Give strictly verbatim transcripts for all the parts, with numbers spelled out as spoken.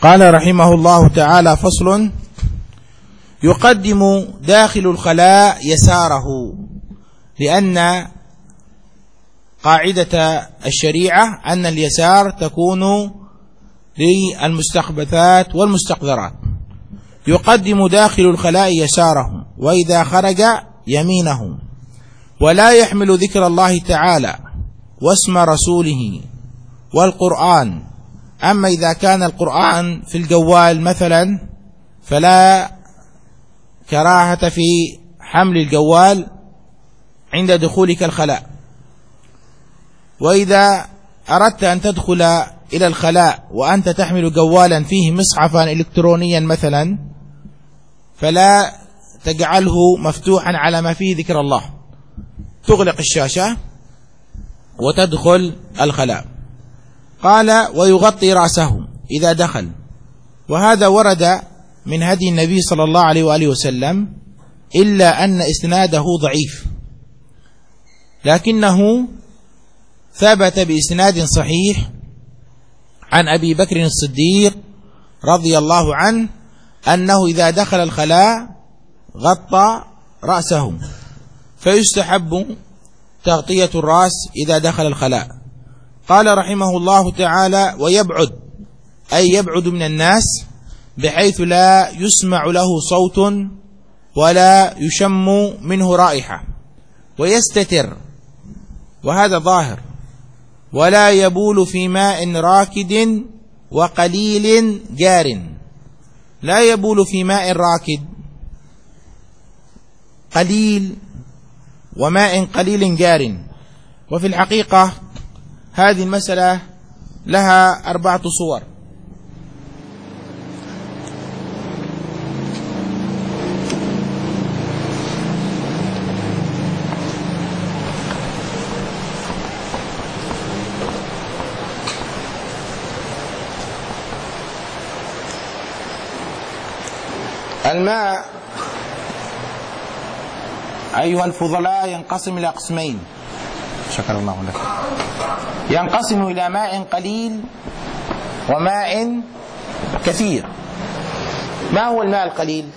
قال رحمه الله تعالى: فصل: يقدم داخل الخلاء يساره، لأن قاعدة الشريعة أن اليسار تكون للمستخبثات والمستقذرات. يقدم داخل الخلاء يساره، وإذا خرج يمينه، ولا يحمل ذكر الله تعالى واسم رسوله والقرآن. أما إذا كان القرآن في الجوال مثلا فلا كراهة في حمل الجوال عند دخولك الخلاء. وإذا أردت أن تدخل إلى الخلاء وأنت تحمل جوالا فيه مصحفا إلكترونيا مثلا فلا تجعله مفتوحا على ما فيه ذكر الله، تغلق الشاشة وتدخل الخلاء. قال: ويغطي رأسه إذا دخل، وهذا ورد من هدي النبي صلى الله عليه وآله وسلم، إلا أن إسناده ضعيف، لكنه ثبت بإسناد صحيح عن أبي بكر الصديق رضي الله عنه أنه إذا دخل الخلاء غطى رأسه، فيستحب تغطية الرأس إذا دخل الخلاء. قال رحمه الله تعالى: ويبعد، أي يبعد من الناس بحيث لا يسمع له صوت ولا يشم منه رائحة. ويستتر، وهذا ظاهر. ولا يبول في ماء راكد وقليل جار. لا يبول في ماء راكد قليل وماء قليل جار. وفي الحقيقة هذه المسألة لها أربعة صور. الماء أيها الفضلاء ينقسم إلى قسمين، شكر الله لك. ينقسم إلى ماء قليل وماء كثير. ما هو الماء القليل؟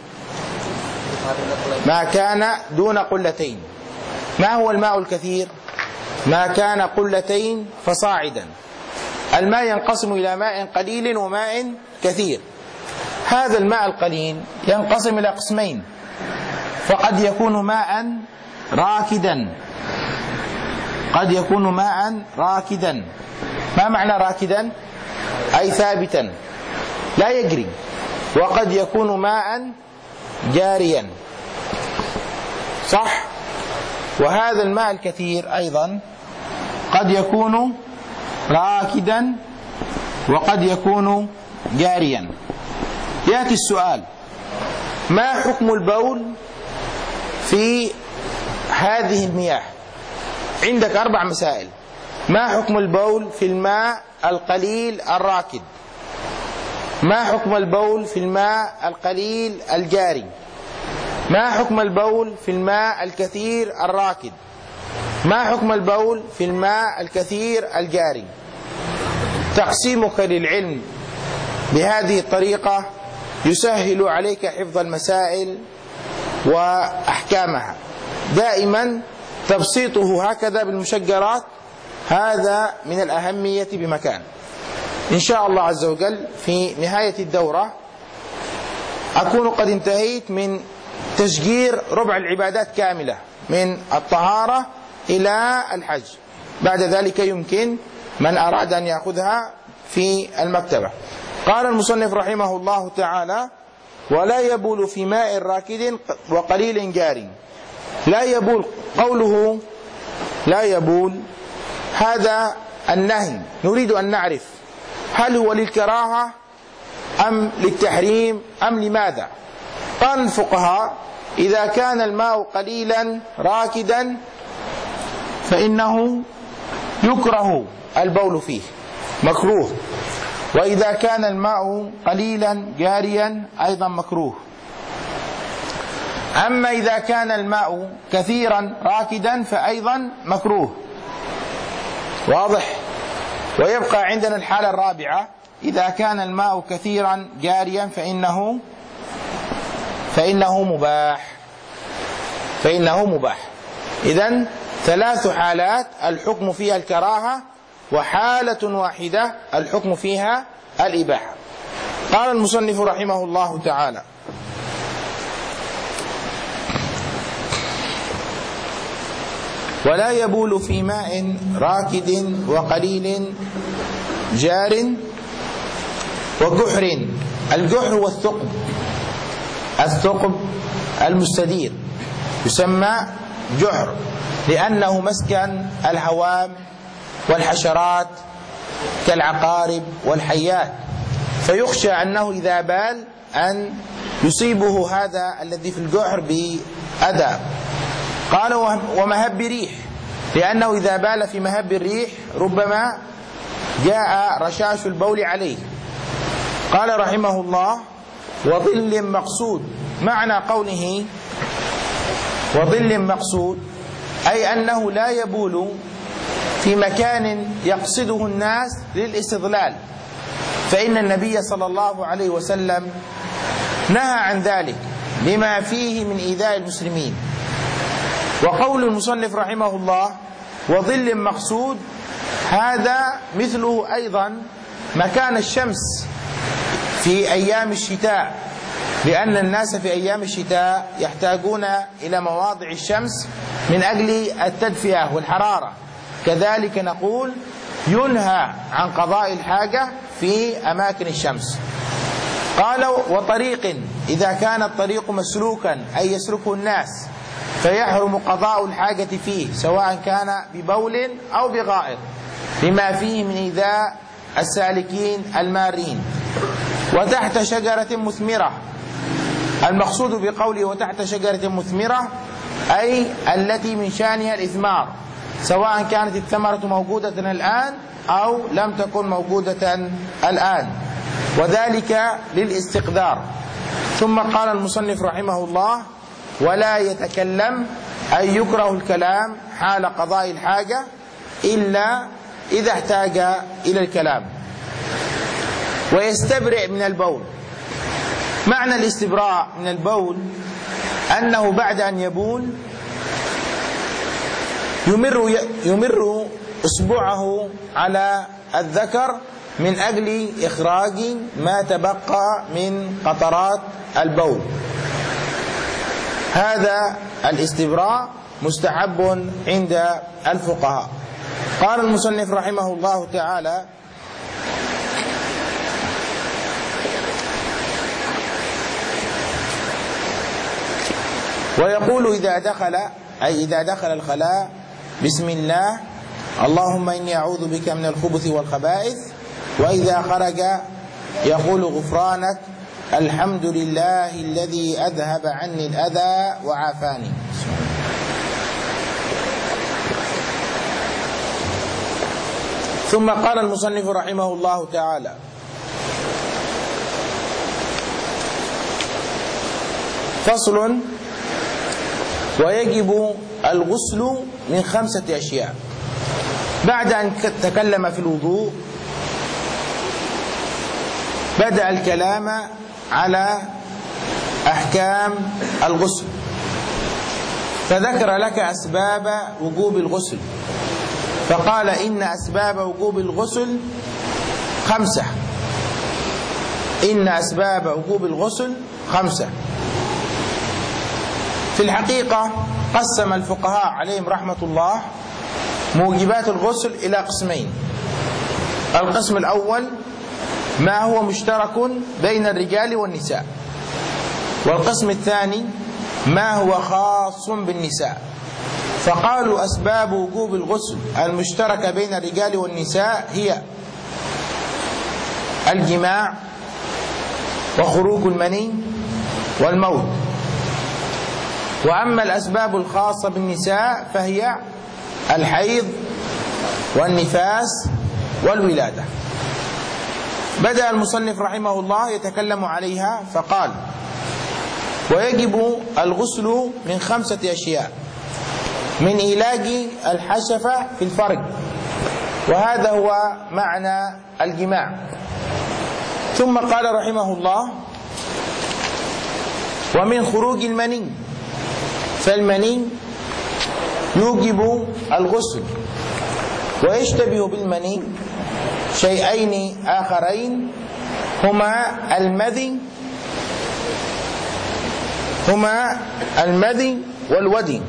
ما كان دون قلتين. ما هو الماء الكثير؟ ما كان قلتين فصاعدا. الماء ينقسم إلى ماء قليل وماء كثير. هذا الماء القليل ينقسم إلى قسمين، فقد يكون ماء راكدا، قد يكون ماء راكدا. ما معنى راكدا؟ أي ثابتا لا يجري. وقد يكون ماء جاريا، صح؟ وهذا الماء الكثير أيضا قد يكون راكدا وقد يكون جاريا. يأتي السؤال: ما حكم البول في هذه المياه؟ عندك أربع مسائل. ما حكم البول في الماء القليل الراكد؟ ما حكم البول في الماء القليل الجاري؟ ما حكم البول في الماء الكثير الراكد؟ ما حكم البول في الماء الكثير الجاري؟ تقسيمك للعلم بهذه الطريقة يسهل عليك حفظ المسائل وأحكامها. دائما تبسيطه هكذا بالمشجرات هذا من الأهمية بمكان. إن شاء الله عز وجل في نهاية الدورة أكون قد انتهيت من تشجير ربع العبادات كاملة من الطهارة إلى الحج. بعد ذلك يمكن من أراد أن يأخذها في المكتبة. قال المصنف رحمه الله تعالى: ولا يبول في ماء راكد وقليل جاري. لا يبول، قوله لا يبول هذا النهي نريد أن نعرف هل هو للكراهة أم للتحريم أم لماذا؟ قال الفقهاء: إذا كان الماء قليلا راكدا فإنه يكره البول فيه، مكروه. وإذا كان الماء قليلا جاريا أيضا مكروه. أما إذا كان الماء كثيرا راكدا فأيضا مكروه. واضح؟ ويبقى عندنا الحالة الرابعة إذا كان الماء كثيرا جاريا فإنه فإنه مباح فإنه مباح إذن ثلاث حالات الحكم فيها الكراهة، وحالة واحدة الحكم فيها الإباحة. قال المصنف رحمه الله تعالى: ولا يبول في ماء راكد وقليل جار وجحر. الجحر والثقب، الثقب المستدير يسمى جحر لأنه مسكن الهوام والحشرات كالعقارب والحيات، فيخشى أنه إذا بال أن يصيبه هذا الذي في الجحر بأذى. قال ومهب ريح، لأنه إذا بال في مهب الريح ربما جاء رشاش البول عليه. قال رحمه الله: وظل مقصود. معنى قوله وظل مقصود أي أنه لا يبول في مكان يقصده الناس للاستظلال، فإن النبي صلى الله عليه وسلم نهى عن ذلك لما فيه من إيذاء المسلمين. وقول المصنف رحمه الله وظل مقصود، هذا مثله أيضا مكان الشمس في أيام الشتاء، لأن الناس في أيام الشتاء يحتاجون إلى مواضع الشمس من أجل التدفئة والحرارة. كذلك نقول ينهى عن قضاء الحاجة في أماكن الشمس. قال وطريق، إذا كان الطريق مسلوكا أي يسلكه الناس فيحرم قضاء الحاجة فيه، سواء كان ببول أو بغائط، لما فيه من إيذاء السالكين المارين. وتحت شجرة مثمرة، المقصود بقوله وتحت شجرة مثمرة أي التي من شأنها الإثمار، سواء كانت الثمرة موجودة الآن أو لم تكن موجودة الآن، وذلك للاستقدار. ثم قال المصنف رحمه الله ولا يتكلم، أي يكره الكلام حال قضاء الحاجة إلا إذا احتاج إلى الكلام. ويستبرئ من البول. معنى الاستبراء من البول أنه بعد أن يبول يمر يمر إصبعه على الذكر من أجل إخراج ما تبقى من قطرات البول. هذا الاستبراء مستحب عند الفقهاء. قال المصنف رحمه الله تعالى ويقول إذا دخل، أي إذا دخل الخلاء: بسم الله، اللهم إني أعوذ بك من الخبث والخبائث. وإذا خرج يقول غفرانك، الحمد لله الذي أذهب عني الأذى وعافاني. ثم قال المصنف رحمه الله تعالى فصل: ويجب الغسل من خمسة أشياء. بعد أن تكلم في الوضوء بدأ الكلام على أحكام الغسل، فذكر لك أسباب وجوب الغسل، فقال إن أسباب وجوب الغسل خمسة. إن أسباب وجوب الغسل خمسة. في الحقيقة قسم الفقهاء عليهم رحمة الله موجبات الغسل إلى قسمين. القسم الأول ما هو مشترك بين الرجال والنساء، والقسم الثاني ما هو خاص بالنساء. فقالوا أسباب وجوب الغسل المشتركة بين الرجال والنساء هي الجماع وخروج المني والموت. وأما الأسباب الخاصة بالنساء فهي الحيض والنفاس والولادة. بدأ المصنف رحمه الله يتكلم عليها فقال: ويجب الغسل من خمسة أشياء: من إيلاج الحشفة في الفرج، وهذا هو معنى الجماع. ثم قال رحمه الله: ومن خروج المني، فالمني يوجب الغسل، ويشتبه بالمني شيئين آخرين هما المذي هما المذي والودي.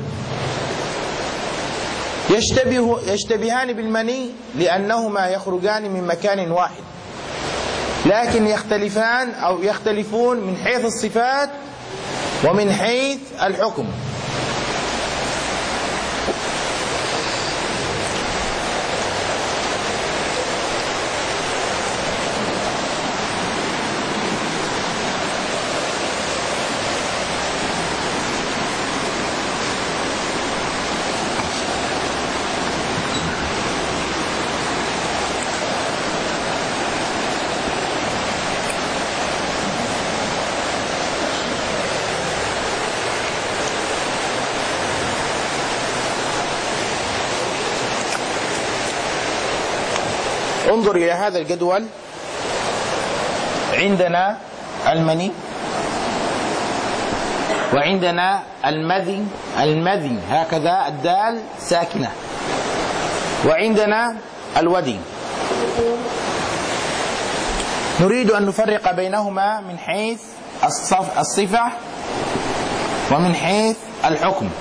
يشتبه يشتبهان بالمني لأنهما يخرجان من مكان واحد، لكن يختلفان أو يختلفون من حيث الصفات ومن حيث الحكم. انظر إلى هذا الجدول. عندنا المني، وعندنا المذي المذي هكذا الدال ساكنة، وعندنا الودي. نريد أن نفرق بينهما من حيث الصفة ومن حيث الحكم.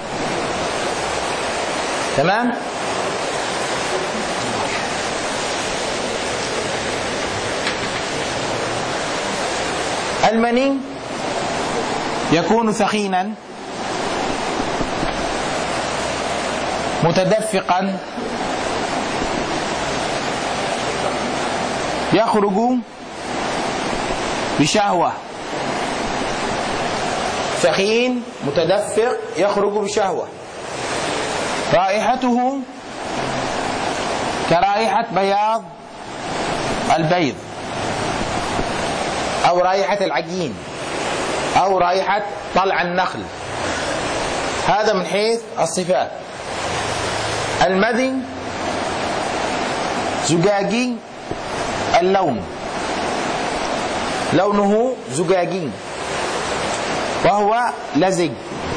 تمام؟ المني يكون ثخينا متدفقا يخرج بشهوة. ثخين متدفق يخرج بشهوة، رائحته كرائحة بياض البيض، أو رائحة العجين، أو رائحة طلع النخل. هذا من حيث الصفات. المذي زجاجي اللون، لونه زجاجي وهو لزج،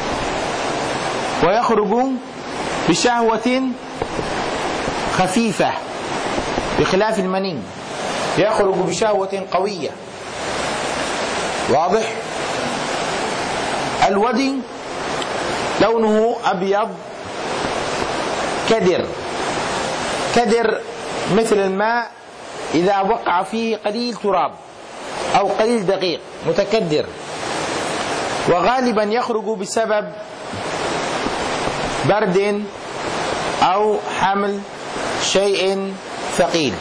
ويخرج بشهوة خفيفة بخلاف المني، يخرج بشهوة قوية. واضح؟ الودي لونه أبيض كدر، كدر مثل الماء إذا وقع فيه قليل تراب أو قليل دقيق، متكدر، وغالبا يخرج بسبب برد أو حمل شيء ثقيل.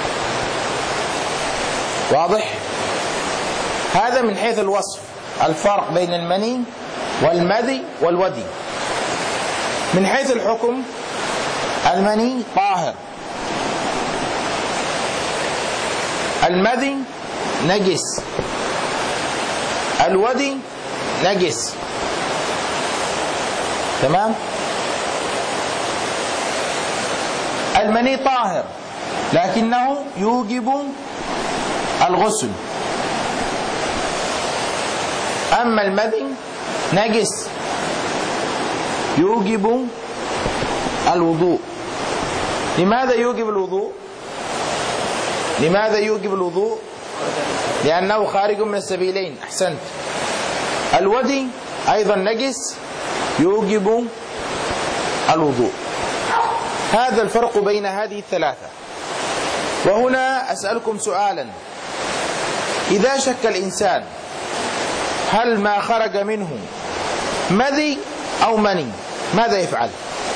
واضح؟ هذا من حيث الوصف، الفرق بين المني والمذي والودي. من حيث الحكم، المني طاهر، المذي نجس، الودي نجس. تمام؟ المني طاهر لكنه يوجب الغسل، أما المذي نجس يوجب الوضوء. لماذا يوجب الوضوء؟ لماذا يوجب الوضوء؟ لأنه خارج من السبيلين. أحسنت. الودي أيضا نجس يوجب الوضوء. هذا الفرق بين هذه الثلاثة. وهنا أسألكم سؤالا: إذا شك الإنسان هل ما خرج منه مذي أو مني، ماذا يفعل؟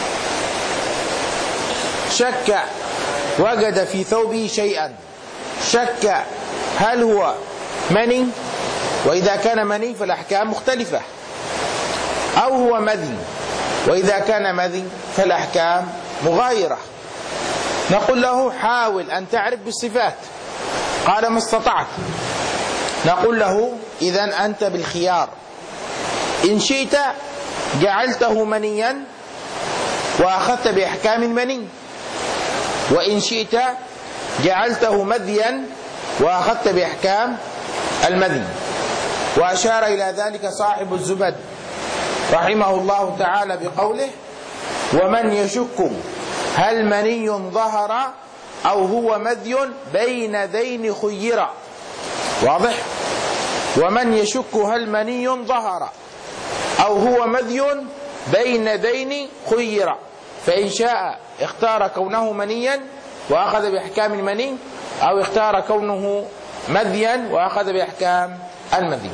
شك، وجد في ثوبه شيئا، شك هل هو مني، وإذا كان مني فالأحكام مختلفة، أو هو مذي، وإذا كان مذي فالأحكام مغايرة. نقول له: حاول أن تعرف بالصفات. قال: ما استطعت. نقول له: إذن أنت بالخيار، إن شئت جعلته منيا وأخذت بأحكام المني، وإن شئت جعلته مذيا وأخذت بأحكام المذي. وأشار إلى ذلك صاحب الزبد رحمه الله تعالى بقوله: ومن يشك هل مني ظهر أو هو مذي بين ذين خيرا. واضح؟ ومن يشك هل مني ظهر أو هو مذي بين ذين خيرا، فإن شاء اختار كونه منيا وأخذ بأحكام المني، أو اختار كونه مذيا وأخذ بأحكام المذي.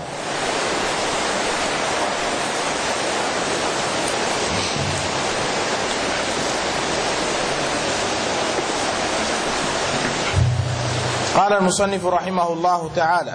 قال المصنف رحمه الله تعالى: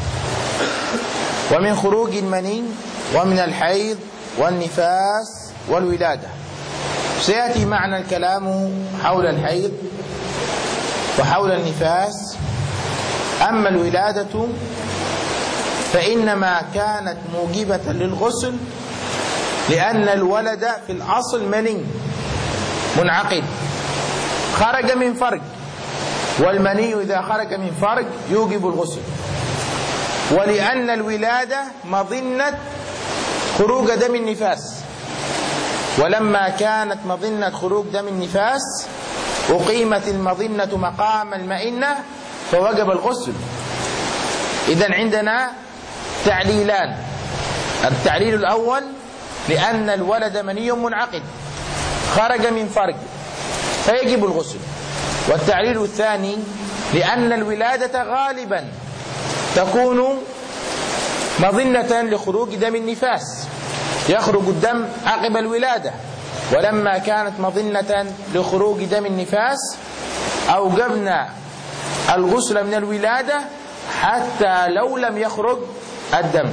ومن خروج المني ومن الحيض والنفاس والولادة. سيأتي معنا الكلام حول الحيض وحول النفاس. أما الولادة فإنما كانت موجبة للغسل، لأن الولد في الأصل مني منعقد خرج من فرج، والمني إذا خرج من فرج يوجب الغسل. ولأن الولادة مظنة خروج دم النفاس، ولما كانت مظنة خروج دم النفاس أقيمت المظنة مقام المئنة فوجب الغسل. إذن عندنا تعليلان: التعليل الأول لأن الولد مني منعقد خرج من فرج فيجب الغسل، والتعليل الثاني لأن الولادة غالبا تكون مظنة لخروج دم النفاس، يخرج الدم عقب الولادة، ولما كانت مظنة لخروج دم النفاس أوجبنا الغسل من الولادة حتى لو لم يخرج الدم،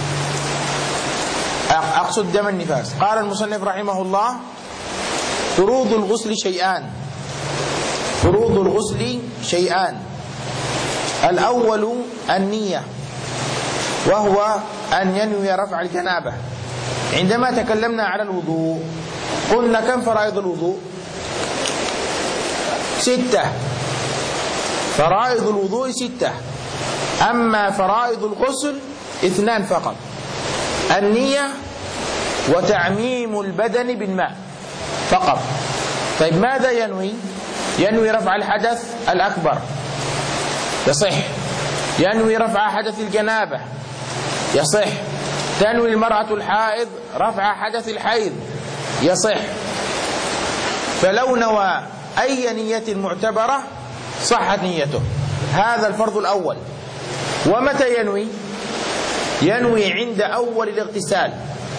أقصد دم النفاس. قال المصنف رحمه الله: فروض الغسل شيئان. فروض الغسل شيئان: الأول النية، وهو أن ينوي رفع الجنابة. عندما تكلمنا على الوضوء قلنا كم فرائض الوضوء؟ ستة. فرائض الوضوء ستة، أما فرائض الغسل اثنان فقط: النية وتعميم البدن بالماء فقط. طيب ماذا ينوي؟ ينوي رفع الحدث الأكبر يصح، ينوي رفع حدث الجنابة يصح، تنوي المرأة الحائض رفع حدث الحيض يصح. فلو نوى أي نية معتبرة صحت نيته. هذا الفرض الأول. ومتى ينوي؟ ينوي عند أول الاغتسال.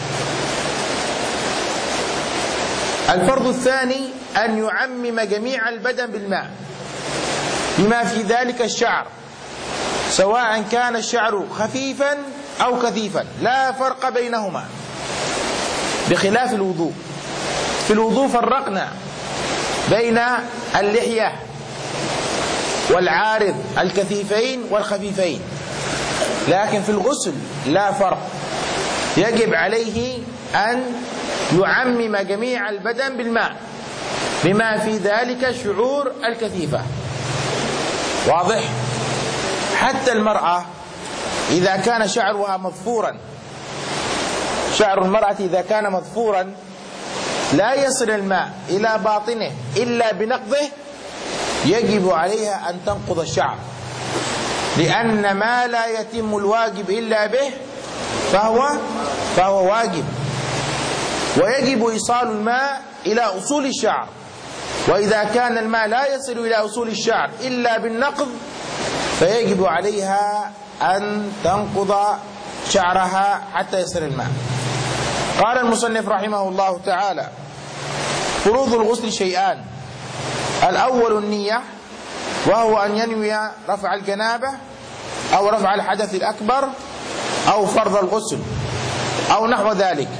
الفرض الثاني أن يعمم جميع البدن بالماء بما في ذلك الشعر، سواء كان الشعر خفيفا أو كثيفا، لا فرق بينهما، بخلاف الوضوء. في الوضوء فرقنا بين اللحية والعارض، الكثيفين والخفيفين، لكن في الغسل لا فرق، يجب عليه أن يعمم جميع البدن بالماء بما في ذلك شعور الكثيفة. واضح؟ حتى المرأة إذا كان شعرها مظفورا، شعر المرأة إذا كان مظفورا لا يصل الماء إلى باطنه إلا بنقضه، يجب عليها أن تنقض الشعر، لأن ما لا يتم الواجب إلا به فهو فهو واجب. ويجب إيصال الماء إلى أصول الشعر، وإذا كان الماء لا يصل إلى أصول الشعر إلا بالنقض فيجب عليها أن تنقض شعرها حتى يصل الماء. قال المصنف رحمه الله تعالى: فروض الغسل شيئان: الأول النية، وهو أن ينوي رفع الجنابة أو رفع الحدث الأكبر أو فرض الغسل أو نحو ذلك.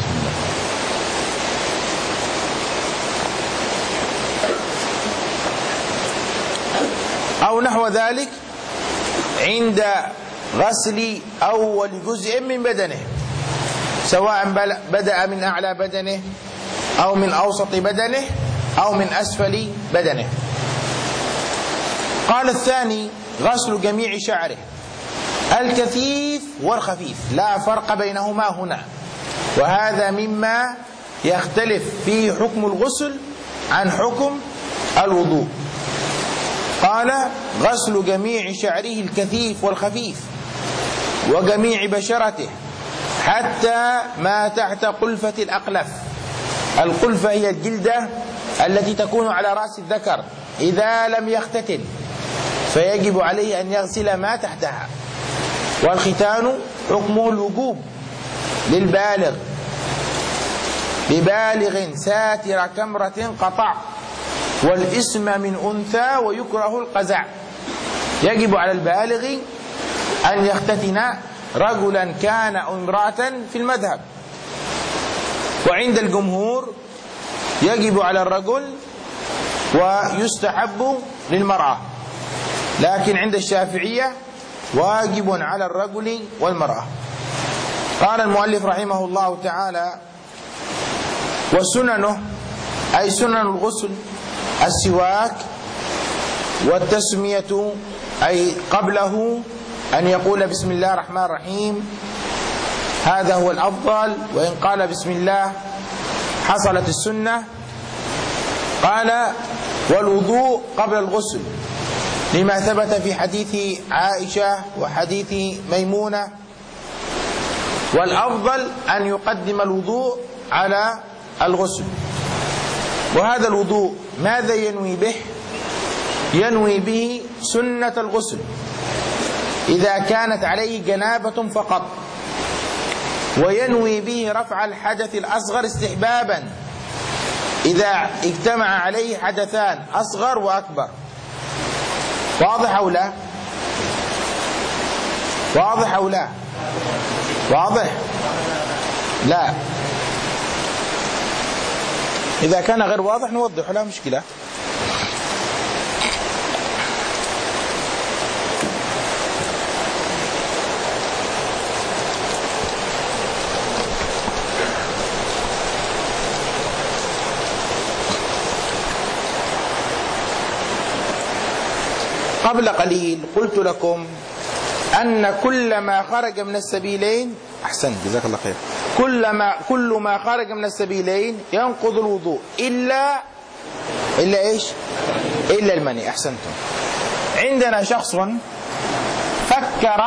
أو نحو ذلك عند غسل أول جزء من بدنه، سواء بدأ من أعلى بدنه أو من أوسط بدنه أو من أسفل بدنه. قال الثاني غسل جميع شعره الكثيف والخفيف، لا فرق بينهما هنا، وهذا مما يختلف فيه حكم الغسل عن حكم الوضوء. قال غسل جميع شعره الكثيف والخفيف وجميع بشرته حتى ما تحت قلفة الأقلف. القلفة هي الجلدة التي تكون على رأس الذكر إذا لم يختتن، فيجب عليه أن يغسل ما تحتها. والختان حكمه الوجوب للبالغ، ببالغ ساتر كمرة قطع، والاسم من أنثى ويكره القزع. يجب على البالغ أن يختتن رجلا كان أو امرأة في المذهب، وعند الجمهور يجب على الرجل ويستحب للمرأة، لكن عند الشافعية واجب على الرجل والمرأة. قال المؤلف رحمه الله تعالى: وسننه أي سنن الغسل السواك والتسمية، أي قبله أن يقول بسم الله الرحمن الرحيم، هذا هو الأفضل، وإن قال بسم الله حصلت السنة. قال والوضوء قبل الغسل لما ثبت في حديث عائشة وحديث ميمونة، والأفضل أن يقدم الوضوء على الغسل. وهذا الوضوء ماذا ينوي به؟ ينوي به سنة الغسل إذا كانت عليه جنابة فقط، وينوي به رفع الحدث الأصغر استحبابا إذا اجتمع عليه حدثان أصغر وأكبر. واضح أو لا؟ واضح أو لا؟ واضح؟ لا. إذا كان غير واضح نوضح، لا مشكلة. قبل قليل قلت لكم أن كل ما خرج من السبيلين، أحسن جزاك الله خير، كل ما كل ما خرج من السبيلين ينقض الوضوء إلا إلا إيش؟ إلا المني. أحسنتم. عندنا شخص فكر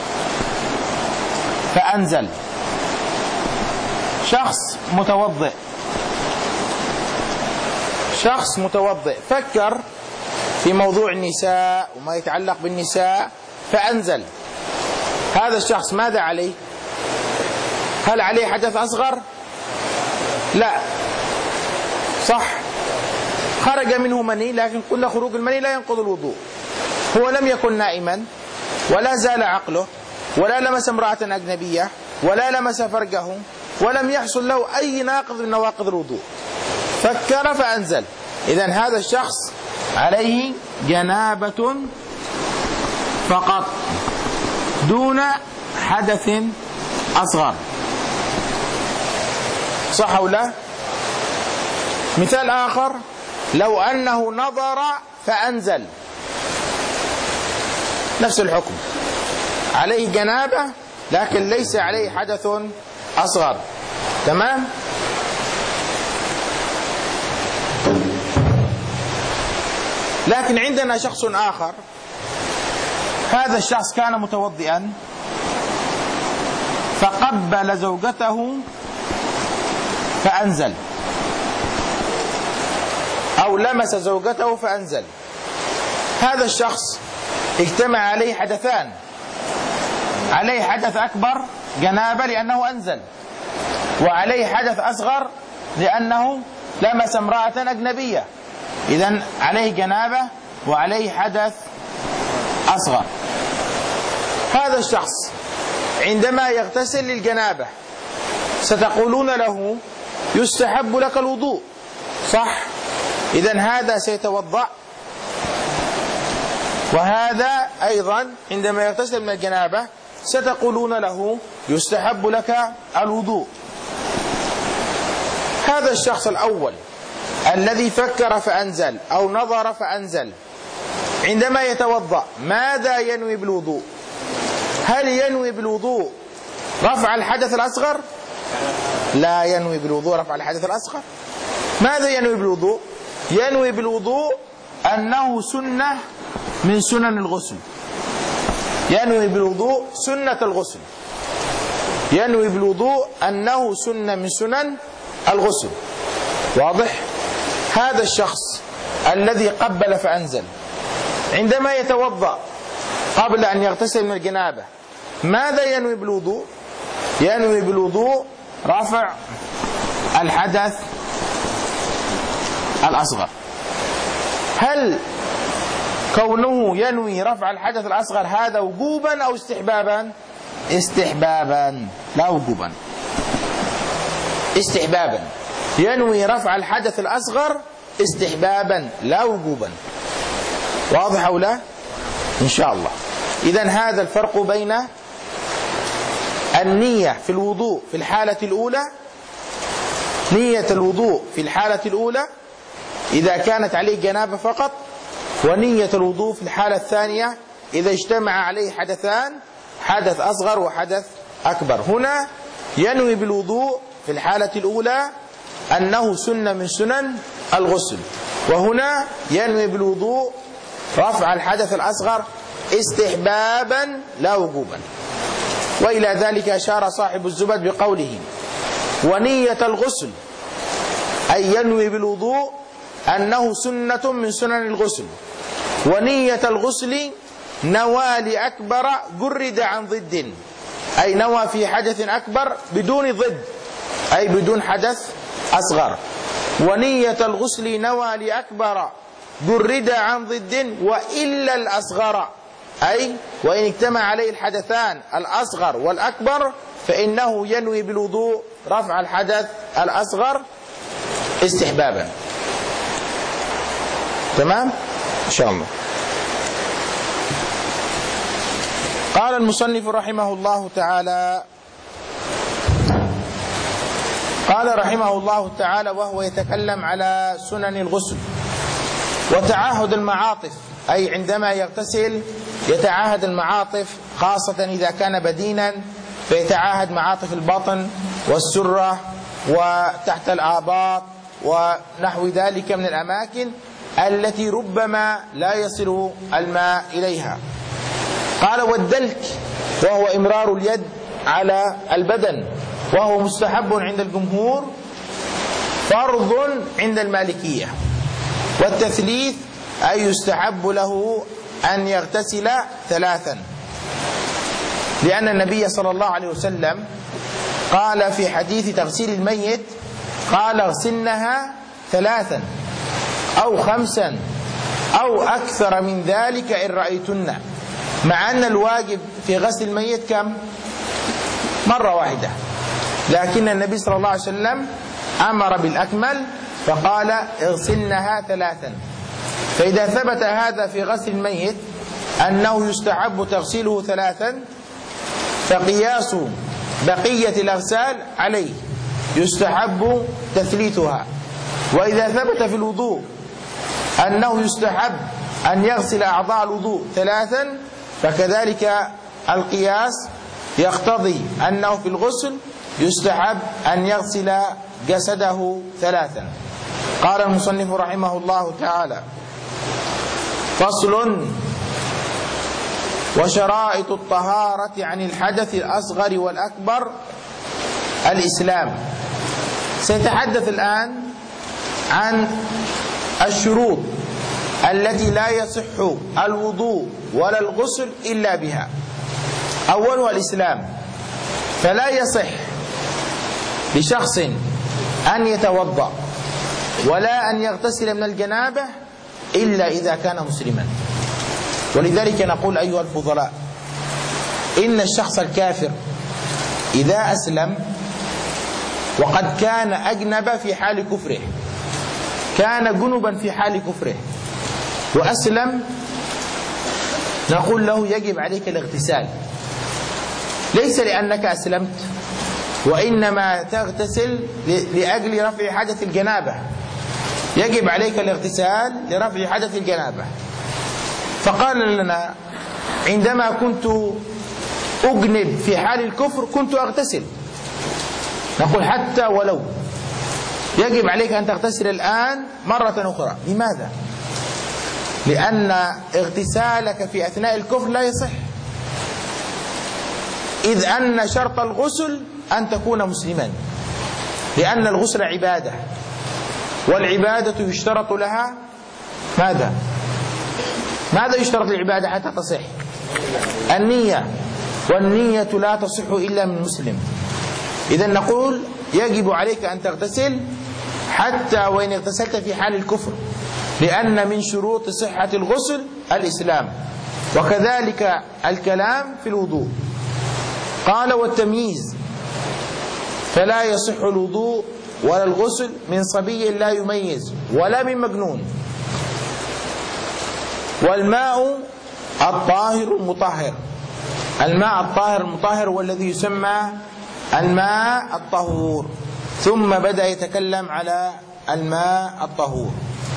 فأنزل، شخص متوضئ، شخص متوضئ فكر في موضوع النساء وما يتعلق بالنساء فأنزل. هذا الشخص ماذا عليه؟ هل عليه حدث أصغر؟ لا، صح، خرج منه مني، لكن قلنا خروج المني لا ينقض الوضوء. هو لم يكن نائما، ولا زال عقله، ولا لمس امرأة أجنبية، ولا لمس فرجه، ولم يحصل له أي ناقض من نواقض الوضوء، فكر فأنزل. إذن هذا الشخص عليه جنابة فقط دون حدث أصغر، صح أو لا؟ مثال آخر: لو أنه نظر فأنزل، نفس الحكم، عليه جنابة لكن ليس عليه حدث أصغر. تمام؟ لكن عندنا شخص آخر، هذا الشخص كان متوضئا فقبل زوجته فأنزل، أو لمس زوجته فأنزل. هذا الشخص اجتمع عليه حدثان، عليه حدث أكبر جنابة لأنه أنزل، وعليه حدث أصغر لأنه لمس امرأة أجنبية. إذن عليه جنابة وعليه حدث أصغر. هذا الشخص عندما يغتسل للجنابة ستقولون له يستحب لك الوضوء، صح؟ إذن هذا سيتوضأ، وهذا أيضا عندما يغتسل من الجنابة ستقولون له يستحب لك الوضوء. هذا الشخص الأول الذي فكر فأنزل أو نظر فأنزل، عندما يتوضأ ماذا ينوي بالوضوء؟ هل ينوي بالوضوء رفع الحدث الأصغر؟ لا ينوي بالوضوء رفع الحدث الأصغر. ماذا ينوي بالوضوء؟ ينوي بالوضوء أنه سنة من سنن الغسل. ينوي بالوضوء سنة الغسل. ينوي بالوضوء أنه سنة من سنن الغسل. واضح؟ هذا الشخص الذي قبل فأنزل عندما يتوضأ قبل أن يغتسل من الجنابة ماذا ينوي بالوضوء؟ ينوي بالوضوء رفع الحدث الأصغر. هل كونه ينوي رفع الحدث الأصغر هذا وجوبا أو استحبابا؟ استحبابا لا وجوبا، استحبابا. ينوي رفع الحدث الأصغر استحبابا لا وجوبا. واضح أو لا؟ إن شاء الله. إذن هذا الفرق بين النية في الوضوء في الحالة الأولى، نية الوضوء في الحالة الأولى إذا كانت عليه جنابة فقط، ونية الوضوء في الحالة الثانية إذا اجتمع عليه حدثان، حدث أصغر وحدث أكبر. هنا ينوي بالوضوء في الحالة الأولى أنه سنة من سنن الغسل، وهنا ينوي بالوضوء رفع الحدث الأصغر استحبابا لا وجوبا. وإلى ذلك أشار صاحب الزبد بقوله: ونية الغسل أي ينوي بالوضوء أنه سنة من سنن الغسل، ونية الغسل نوى لأكبر جرد عن ضد، أي نوى في حدث أكبر بدون ضد، أي بدون حدث أصغر. ونية الغسل نوى لأكبر جرد عن ضد وإلا الأصغر، أي وإن اجتمع عليه الحدثان الأصغر والأكبر فإنه ينوي بالوضوء رفع الحدث الأصغر استحبابا. تمام؟ إن شاء الله. قال المصنف رحمه الله تعالى قال رحمه الله تعالى وهو يتكلم على سنن الغسل وتعاهد المعاطف، أي عندما يغتسل يتعاهد المعاطف، خاصة إذا كان بدينا فيتعاهد معاطف البطن والسرة وتحت الآباط ونحو ذلك من الأماكن التي ربما لا يصل الماء إليها. قال: والدلك وهو إمرار اليد على البدن، وهو مستحب عند الجمهور، فرض عند المالكية. والتثليث أي يستحب له أن يغتسل ثلاثا، لأن النبي صلى الله عليه وسلم قال في حديث تغسيل الميت قال: اغسلنها ثلاثا أو خمسا أو أكثر من ذلك إن رأيتن، مع أن الواجب في غسل الميت كم؟ مرة واحدة، لكن النبي صلى الله عليه وسلم أمر بالأكمل فقال: اغسلنها ثلاثا. فإذا ثبت هذا في غسل الميت أنه يستحب تغسيله ثلاثا، فقياس بقية الأغسال عليه يستحب تثليثها. وإذا ثبت في الوضوء أنه يستحب أن يغسل أعضاء الوضوء ثلاثا، فكذلك القياس يقتضي أنه في الغسل يستحب أن يغسل جسده ثلاثا. قال المصنف رحمه الله تعالى: فصل: وشرائط الطهارة عن الحدث الأصغر والأكبر الإسلام. سيتحدث الآن عن الشروط التي لا يصح الوضوء ولا الغسل إلا بها. أولها الإسلام، فلا يصح لشخص أن يتوضأ ولا أن يغتسل من الجنابة إلا إذا كان مسلما. ولذلك نقول أيها الفضلاء: إن الشخص الكافر إذا أسلم وقد كان أجنب في حال كفره، كان جنبا في حال كفره وأسلم، نقول له يجب عليك الاغتسال، ليس لأنك أسلمت، وإنما تغتسل لأجل رفع حدث الجنابة. يجب عليك الاغتسال لرفع حدث الجنابة. فقال لنا عندما كنت أجنب في حال الكفر كنت أغتسل. نقول حتى ولو يجب عليك أن تغتسل الآن مرة أخرى. لماذا؟ لأن اغتسالك في أثناء الكفر لا يصح، إذ أن شرط الغسل أن تكون مسلما، لأن الغسل عبادة، والعبادة يشترط لها ماذا؟ ماذا يشترط للعبادة حتى تصح؟ النية، والنية لا تصح إلا من مسلم. إذا نقول يجب عليك أن تغتسل حتى وإن اغتسلت في حال الكفر، لأن من شروط صحة الغسل الإسلام، وكذلك الكلام في الوضوء. قال والتمييز، فلا يصح الوضوء ولا الغسل من صبي لا يميز ولا من مجنون. والماء الطاهر المطهر، الماء الطاهر المطهر هو الذي يسمى الماء الطهور. ثم بدأ يتكلم على الماء الطهور.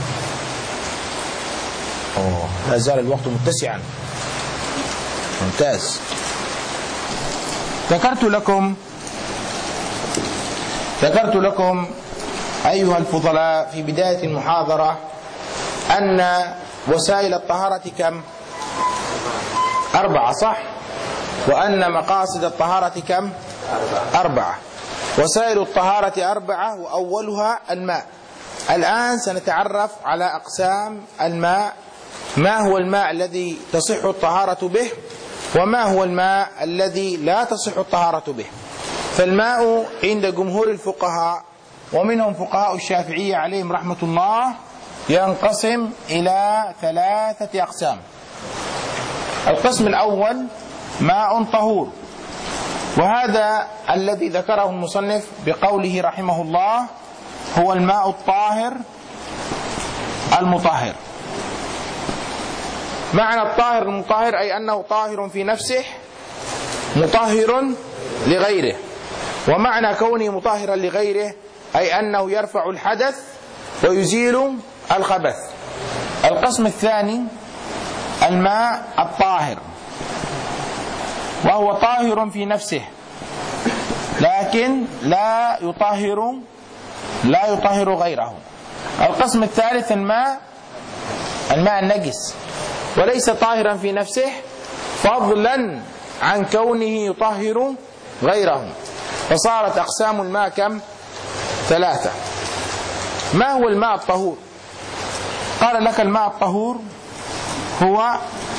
أوه لا زال الوقت متسعا، ممتاز. ذكرت لكم ذكرت لكم أيها الفضلاء في بداية المحاضرة أن وسائل الطهارة كم؟ أربعة، صح؟ وأن مقاصد الطهارة كم؟ أربعة. وسائل الطهارة أربعة، وأولها الماء. الآن سنتعرف على أقسام الماء، ما هو الماء الذي تصح الطهارة به، وما هو الماء الذي لا تصح الطهارة به. فالماء عند جمهور الفقهاء ومنهم فقهاء الشافعية عليهم رحمة الله ينقسم إلى ثلاثة أقسام. القسم الأول ماء طهور، وهذا الذي ذكره المصنف بقوله رحمه الله هو الماء الطاهر المطهر. معنى الطاهر المطهر أي أنه طاهر في نفسه مطهر لغيره، ومعنى كونه مطهرا لغيره أي أنه يرفع الحدث ويزيل الخبث. القسم الثاني الماء الطاهر، وهو طاهر في نفسه لكن لا يطهر لا يطهر غيره. القسم الثالث الماء الماء النجس، وليس طاهرا في نفسه فضلا عن كونه يطهر غيره. فصارت أقسام الماء كم؟ ثلاثة. ما هو الماء الطهور؟ قال لك الماء الطهور هو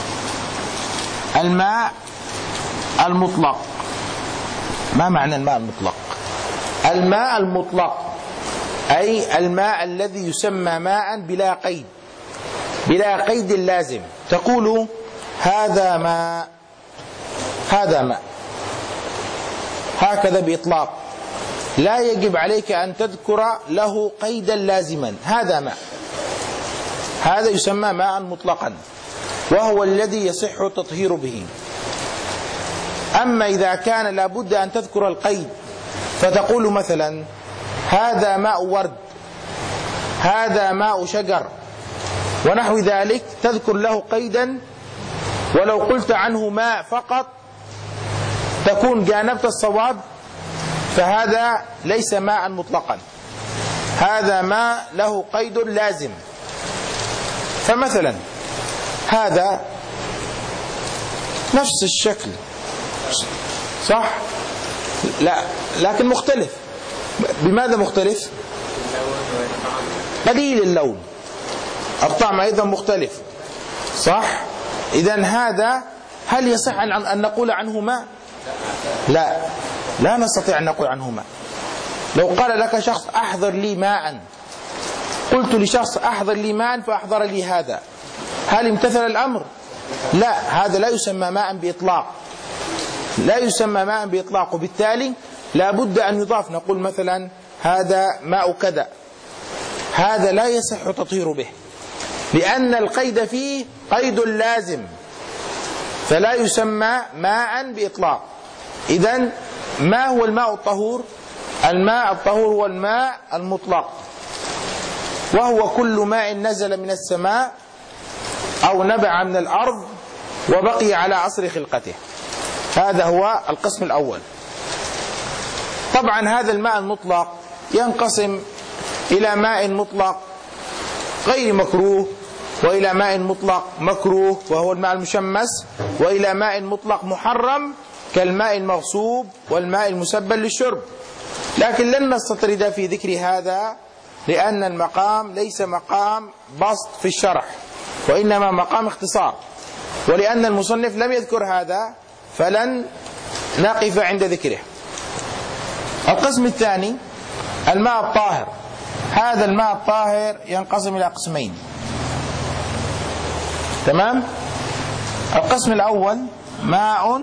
الماء المطلق. ما معنى الماء المطلق؟ الماء المطلق أي الماء الذي يسمى ماء بلا قيد، بلا قيد لازم. تقول هذا ماء، هذا ماء، هكذا بإطلاق، لا يجب عليك أن تذكر له قيدا لازما. هذا ماء، هذا يسمى ماء مطلقا، وهو الذي يصح التطهير به. أما إذا كان لابد أن تذكر القيد، فتقول مثلا هذا ماء ورد، هذا ماء شجر، ونحو ذلك، تذكر له قيدا، ولو قلت عنه ماء فقط تكون جانبت الصواب، فهذا ليس ماء مطلقا، هذا ماء له قيد لازم. فمثلا هذا نفس الشكل، صح؟ لا، لكن مختلف. بماذا مختلف؟ قليل اللون، الطعم أيضا مختلف، صح؟ إذن هذا هل يصح أن نقول عنه ماء؟ لا، لا نستطيع أن نقول عنه ماء. لو قال لك شخص أحضر لي ماء، قلت لشخص أحضر لي ماء فأحضر لي هذا، هل امتثل الأمر؟ لا، هذا لا يسمى ماء بإطلاق، لا يسمى ماء بإطلاق، وبالتالي لا بد أن يضاف. نقول مثلا هذا ماء كذا، هذا لا يصح تطهير به، لأن القيد فيه قيد لازم، فلا يسمى ماء بإطلاق. إذن ما هو الماء الطهور؟ الماء الطهور هو الماء المطلق، وهو كل ماء نزل من السماء أو نبع من الأرض وبقي على أصل خلقته. هذا هو القسم الأول. طبعا هذا الماء المطلق ينقسم إلى ماء مطلق غير مكروه، وإلى ماء مطلق مكروه وهو الماء المشمس، وإلى ماء مطلق محرم كالماء المغصوب والماء المسبل للشرب. لكن لن نستطرد في ذكر هذا لأن المقام ليس مقام بسط في الشرح، وإنما مقام اختصار، ولأن المصنف لم يذكر هذا فلن نقف عند ذكره. القسم الثاني الماء الطاهر. هذا الماء الطاهر ينقسم إلى قسمين. تمام؟ القسم الأول ماء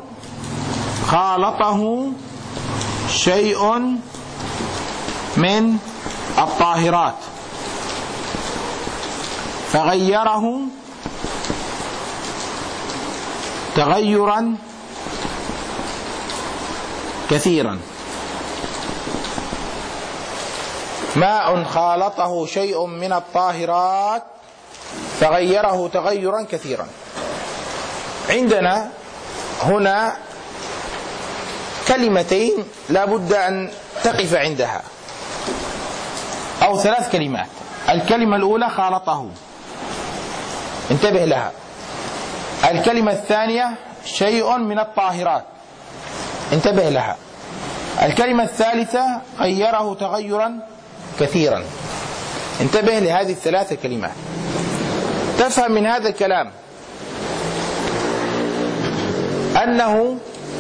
خالطه شيء من الطاهرات فغيره تغيرا كثيرا. ماء خالطه شيء من الطاهرات فغيره تغيرا كثيرا. عندنا هنا كلمتين لا بد أن تقف عندها، أو ثلاث كلمات. الكلمة الأولى خالطه، انتبه لها. الكلمة الثانية شيء من الطاهرات، انتبه لها. الكلمة الثالثة غيره تغيرا كثيرا، انتبه لهذه الثلاث كلمات. تفهم من هذا الكلام أنه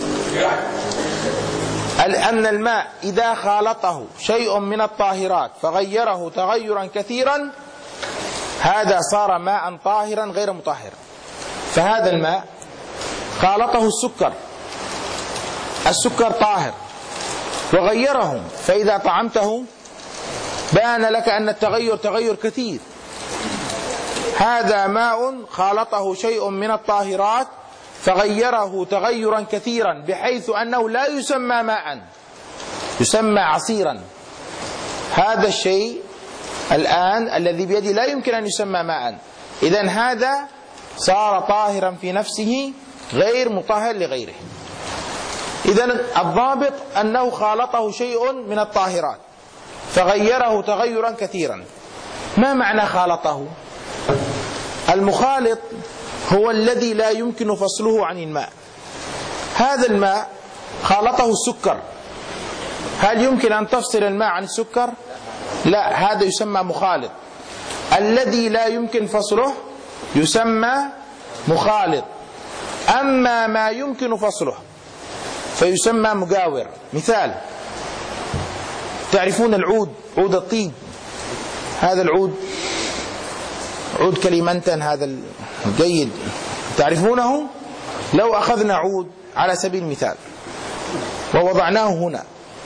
أن الماء إذا خالطه شيء من الطاهرات فغيره تغيرا كثيرا هذا صار ماء طاهرا غير مطهر. فهذا الماء خالطه السكر، السكر طاهر وغيره، فإذا طعمته بان لك أن التغير تغير كثير. هذا ماء خالطه شيء من الطاهرات فغيره تغيرا كثيرا بحيث أنه لا يسمى ماء، يسمى عصيرا. هذا الشيء الآن الذي بيدي لا يمكن أن يسمى ماء. إذن هذا صار طاهرا في نفسه غير مطهر لغيره. إذن الضابط أنه خالطه شيء من الطاهرات فغيره تغيرا كثيرا. ما معنى خالطه؟ المخالط هو الذي لا يمكن فصله عن الماء. هذا الماء خالطه السكر، هل يمكن أن تفصل الماء عن السكر؟ لا، هذا يسمى مخالط. الذي لا يمكن فصله يسمى مخالط. أما ما يمكن فصله فيسمى مجاور. مثال، تعرفون العود، عود الطيب، هذا العود، عود كليمنتن هذا الجيد، تعرفونه؟ لو أخذنا عود على سبيل المثال ووضعناه هنا،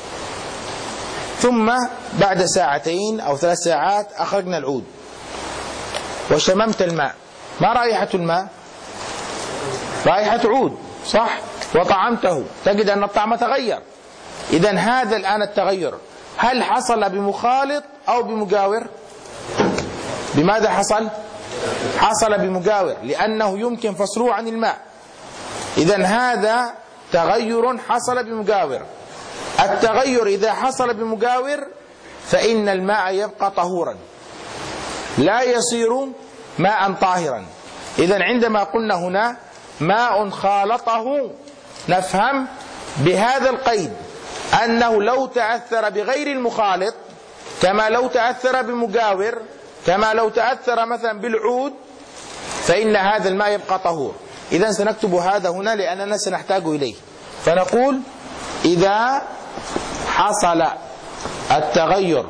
ثم بعد ساعتين أو ثلاث ساعات أخرجنا العود وشممت الماء، ما رائحة الماء؟ رائحة عود، صح؟ وطعمته تجد أن الطعم تغير. إذن هذا الآن التغير هل حصل بمخالط أو بمجاور؟ بماذا حصل؟ حصل بمجاور، لأنه يمكن فصله عن الماء. إذن هذا تغير حصل بمجاور. التغير إذا حصل بمجاور فإن الماء يبقى طهورا لا يصير ماء طاهرا. إذن عندما قلنا هنا ماء خالطه نفهم بهذا القيد أنه لو تأثر بغير المخالط، كما لو تأثر بمجاور، كما لو تأثر مثلا بالعود، فإن هذا الماء يبقى طهور. إذن سنكتب هذا هنا لأننا سنحتاج إليه. فنقول إذا حصل التغير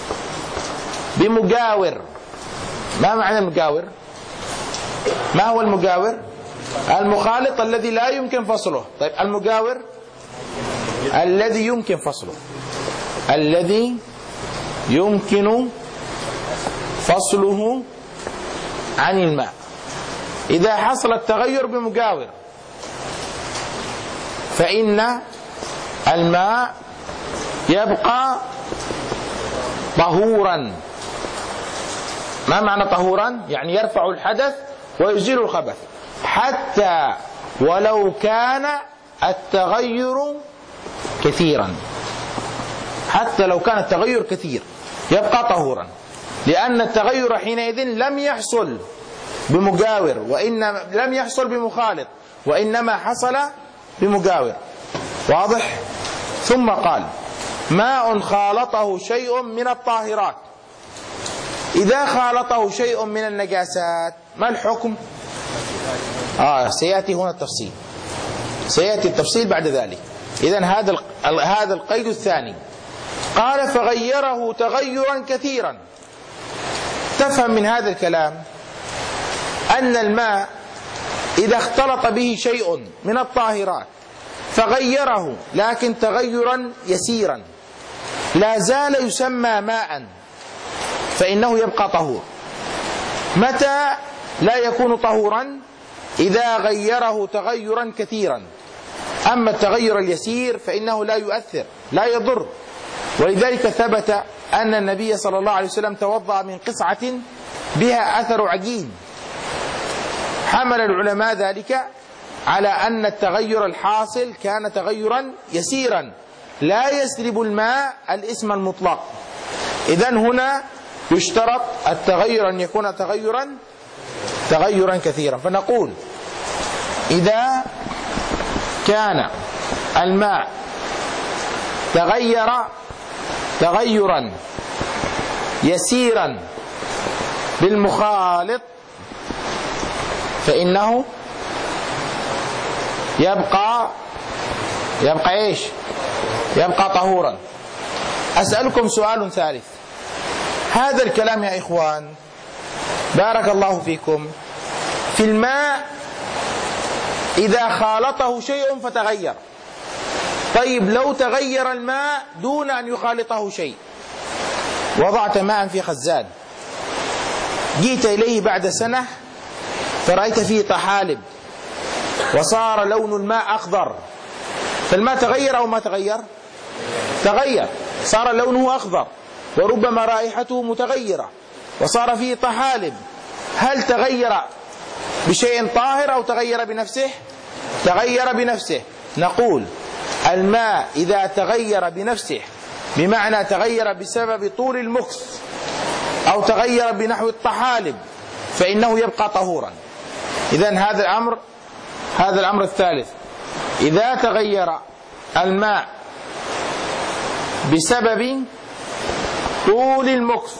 بمجاور. ما معنى المجاور؟ ما هو المجاور؟ المخالط الذي لا يمكن فصله. طيب المجاور الذي يمكن فصله، الذي يمكن فصله عن الماء. إذا حصل التغير بمجاور فإن الماء يبقى طهورا. ما معنى طهورا؟ يعني يرفع الحدث ويزيل الخبث، حتى ولو كان التغير كثيرا، حتى لو كان التغير كثير يبقى طهورا، لأن التغير حينئذ لم يحصل بمجاور، وإنما لم يحصل بمخالط، وإنما حصل بمجاور. واضح؟ ثم قال: ماء خالطه شيء من الطاهرات. إذا خالطه شيء من النجاسات ما الحكم؟ آه سيأتي هنا التفصيل، سيأتي التفصيل بعد ذلك. إذن هذا هذا القيد الثاني. قال: فغيره تغيرا كثيرا. تفهم من هذا الكلام أن الماء إذا اختلط به شيء من الطاهرات فغيره، لكن تغيرا يسيرا، لا زال يسمى ماء، فإنه يبقى طهور. متى لا يكون طهورا؟ إذا غيره تغيرا كثيرا. أما التغير اليسير فإنه لا يؤثر، لا يضر. ولذلك ثبت أن النبي صلى الله عليه وسلم توضأ من قصعة بها أثر عجين. حمل العلماء ذلك على أن التغير الحاصل كان تغيرا يسيرا لا يسلب الماء الاسم المطلق. إذن هنا يشترط التغير أن يكون تغيرا تغيرا كثيرا. فنقول: إذا كان الماء تغير تغيرا يسيرا بالمخالط فإنه يبقى يبقى إيش؟ يبقى طهورا. أسألكم سؤال ثالث. هذا الكلام يا إخوان بارك الله فيكم في الماء إذا خالطه شيء فتغير. طيب لو تغير الماء دون أن يخالطه شيء، وضعت ماء في خزان، جيت إليه بعد سنة فرأيت فيه طحالب وصار لون الماء أخضر، فالماء تغير أو ما تغير؟ تغير، صار لونه أخضر، وربما رائحته متغيرة، وصار فيه طحالب. هل تغير بشيء طاهر أو تغير بنفسه؟ تغير بنفسه. نقول: الماء إذا تغير بنفسه، بمعنى تغير بسبب طول المكث أو تغير بنحو الطحالب، فإنه يبقى طهورا. إذن هذا الأمر هذا الأمر الثالث. إذا تغير الماء بسبب طول المكث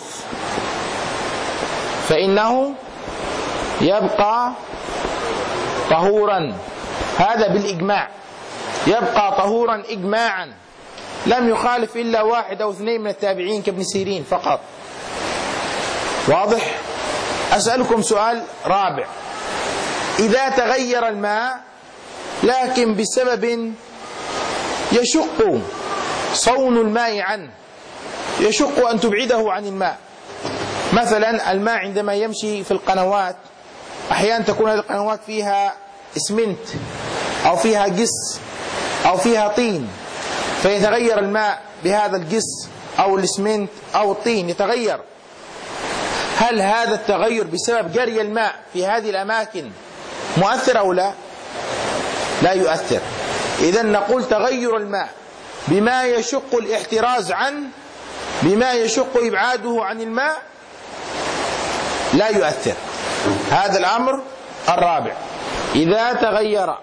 فإنه يبقى طهورا. هذا بالإجماع، يبقى طهورا إجماعا، لم يخالف إلا واحد أو اثنين من التابعين كابن سيرين فقط. واضح؟ أسألكم سؤال رابع. إذا تغير الماء لكن بسبب يشق صون الماء عنه، يشق أن تبعده عن الماء. مثلا الماء عندما يمشي في القنوات أحيانا تكون هذه القنوات فيها اسمنت أو فيها قص أو فيها طين، فيتغير الماء بهذا القص أو الاسمنت أو الطين يتغير. هل هذا التغير بسبب جري الماء في هذه الأماكن مؤثر أو لا؟ لا يؤثر. إذن نقول تغير الماء بما يشق الاحتراز عنه، بما يشق إبعاده عن الماء، لا يؤثر. هذا الأمر الرابع. إذا تغير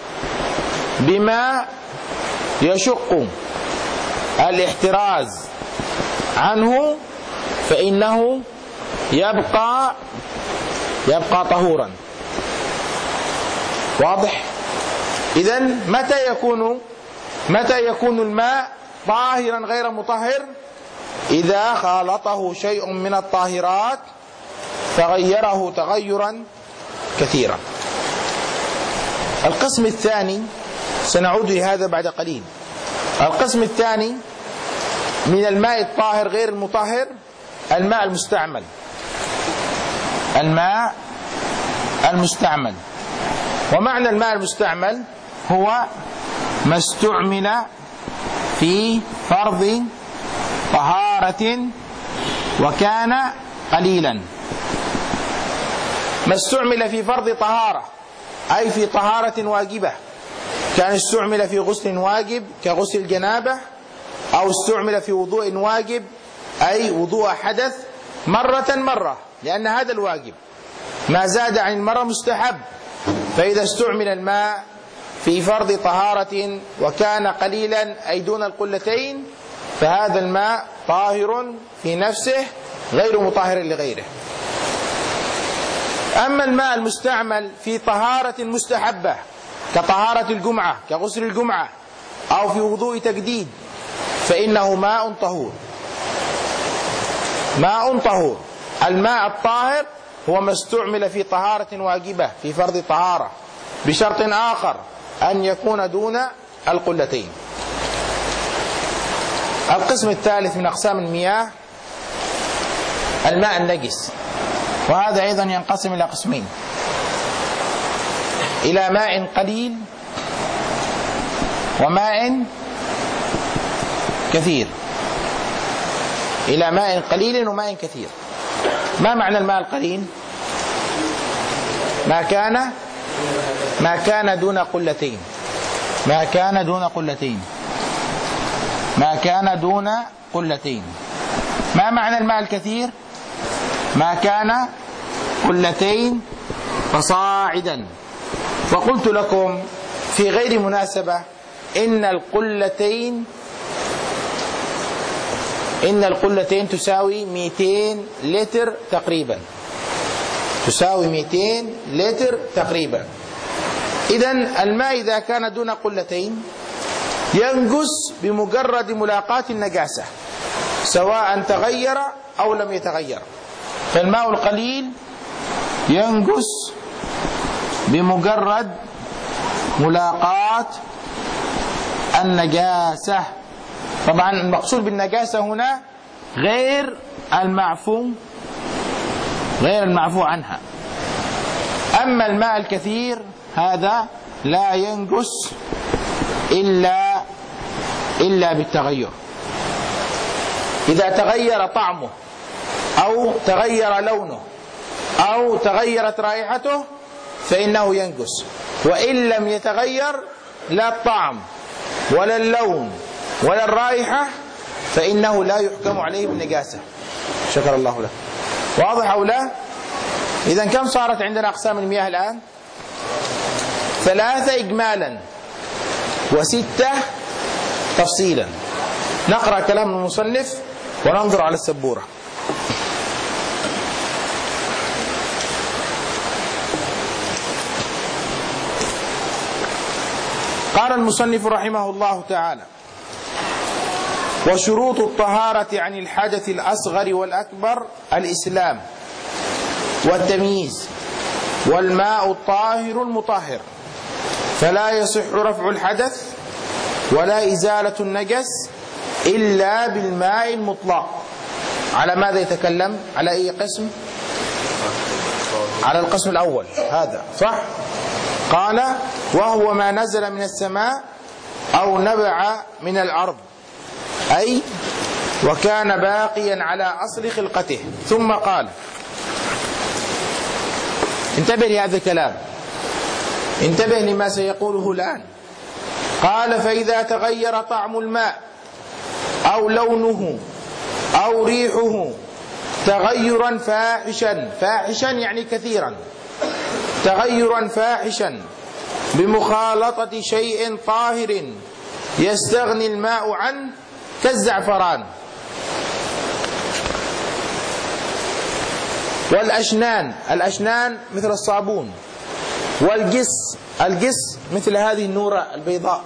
بما يشق الاحتراز عنه فإنه يبقى يبقى طهورا. واضح؟ إذن متى يكون متى يكون الماء طاهرا غير مطهر؟ إذا خالطه شيء من الطاهرات فغيره تغيرا كثيرا. القسم الثاني سنعود لهذا بعد قليل. القسم الثاني من الماء الطاهر غير المطهر الماء المستعمل. الماء المستعمل. ومعنى الماء المستعمل هو ما استعمل في فرض طهارة وكان قليلا. ما استعمل في فرض طهارة أي في طهارة واجبة، كان استعمل في غسل واجب كغسل الجنابة، أو استعمل في وضوء واجب أي وضوء حدث مرة مرة، لأن هذا الواجب ما زاد عن المرة مستحب. فإذا استعمل الماء في فرض طهارة وكان قليلا أي دون القلتين فهذا الماء طاهر في نفسه غير مطهر لغيره. أما الماء المستعمل في طهارة مستحبة كطهارة الجمعة كغسل الجمعة أو في وضوء تجديد فإنه ماء طهور. ماء طهور. الماء الطاهر هو ما استعمل في طهارة واجبة في فرض طهارة بشرط آخر أن يكون دون القلتين. القسم الثالث من أقسام المياه الماء النجس، وهذا أيضا ينقسم إلى قسمين: إلى ماء قليل وماء كثير. إلى ماء قليل وماء كثير. ما معنى الماء القليل؟ ما كان ما كان دون قلتين ما كان دون قلتين ما كان دون قلتين. ما معنى الماء الكثير؟ ما كان قلتين فصاعدا. وقلت لكم في غير مناسبة إن القلتين إن القلتين تساوي مئتين لتر تقريبا، تساوي مئتين لتر تقريبا. إذن الماء إذا كان دون قلتين ينقص بمجرد ملاقاة النجاسة سواء تغير أو لم يتغير. فالماء القليل ينقص بمجرد ملاقاة النجاسة. طبعا المقصود بالنجاسة هنا غير المعفو غير المعفو عنها. أما الماء الكثير هذا لا ينقص إلا إلا بالتغير. إذا تغير طعمه أو تغير لونه أو تغيرت رائحته فإنه ينقص، وإن لم يتغير لا الطعم ولا اللون ولا الرائحة فإنه لا يحكم عليه بالنجاسة. شكر الله له. واضح أو لا؟ إذا كم صارت عندنا أقسام المياه الآن؟ ثلاثة إجمالا وستة تفصيلا. نقرأ كلام المصنف وننظر على السبورة. قال المصنف رحمه الله تعالى: وشروط الطهارة عن الحدث الأصغر والأكبر الإسلام والتمييز والماء الطاهر المطهر، فلا يصح رفع الحدث ولا إزالة النجس إلا بالماء المطلق. على ماذا يتكلم؟ على أي قسم؟ على القسم الأول، هذا صح؟ قال: وهو ما نزل من السماء أو نبع من الأرض، أي وكان باقيا على أصل خلقته. ثم قال، انتبه لهذا الكلام، انتبه لما سيقوله الآن. قال: فإذا تغير طعم الماء أو لونه أو ريحه تغيرا فاحشا، فاحشا يعني كثيرا، تغيرا فاحشا بمخالطة شيء طاهر يستغني الماء عنه كالزعفران والأشنان، الأشنان مثل الصابون، والجس، الجس مثل هذه النورة البيضاء،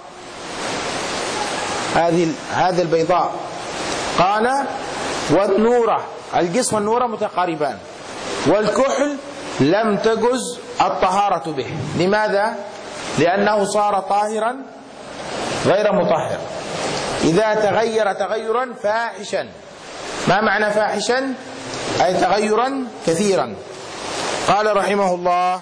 هذه هذه البيضاء. قال: والنورة، الجس والنورة متقاربان. والكحل لم تجز الطهارة به. لماذا؟ لأنه صار طاهرا غير مطهر. إذا تغير تغيرا فاحشا. ما معنى فاحشا؟ أي تغيرا كثيرا. قال رحمه الله: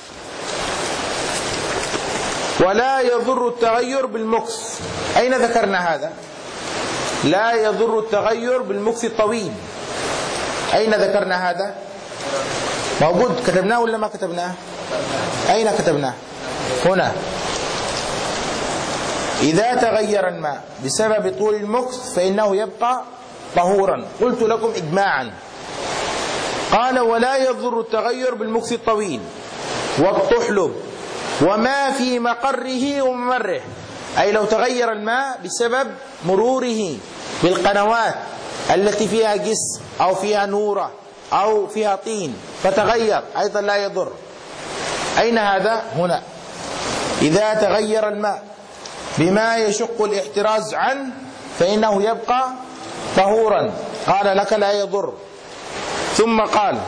ولا يضر التغير بالمكث. أين ذكرنا هذا؟ لا يضر التغير بالمكث الطويل. أين ذكرنا هذا؟ موجود، كتبناه ولا ما كتبناه؟ أين كتبناه؟ هنا. إذا تغير الماء بسبب طول المكث فإنه يبقى طهورا. قلت لكم إجماعا. قال ولا يضر التغير بالمكث الطويل والطحلب وما في مقره وممره، أي لو تغير الماء بسبب مروره بالقنوات التي فيها جس أو فيها نورة أو فيها طين فتغير أيضا لا يضر. أين هذا؟ هنا. إذا تغير الماء بما يشق الاحتراز عنه فإنه يبقى طهورا. قال لك لا يضر. ثم قال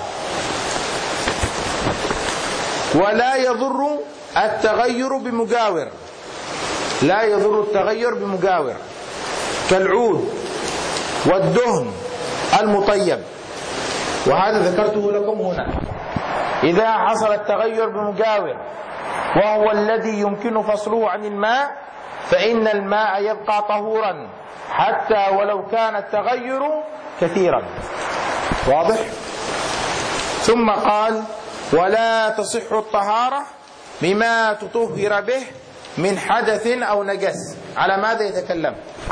ولا يضر التغير بمجاور. لا يضر التغير بمجاور كالعود والدهن المطيب، وهذا ذكرته لكم هنا. إذا حصل التغير بمجاور وهو الذي يمكن فصله عن الماء فإن الماء يبقى طهورا حتى ولو كان التغير كثيرا. واضح؟ ثم قال ولا تصح الطهارة بما تطهر به من حدث أو نجس. على ماذا يتكلم؟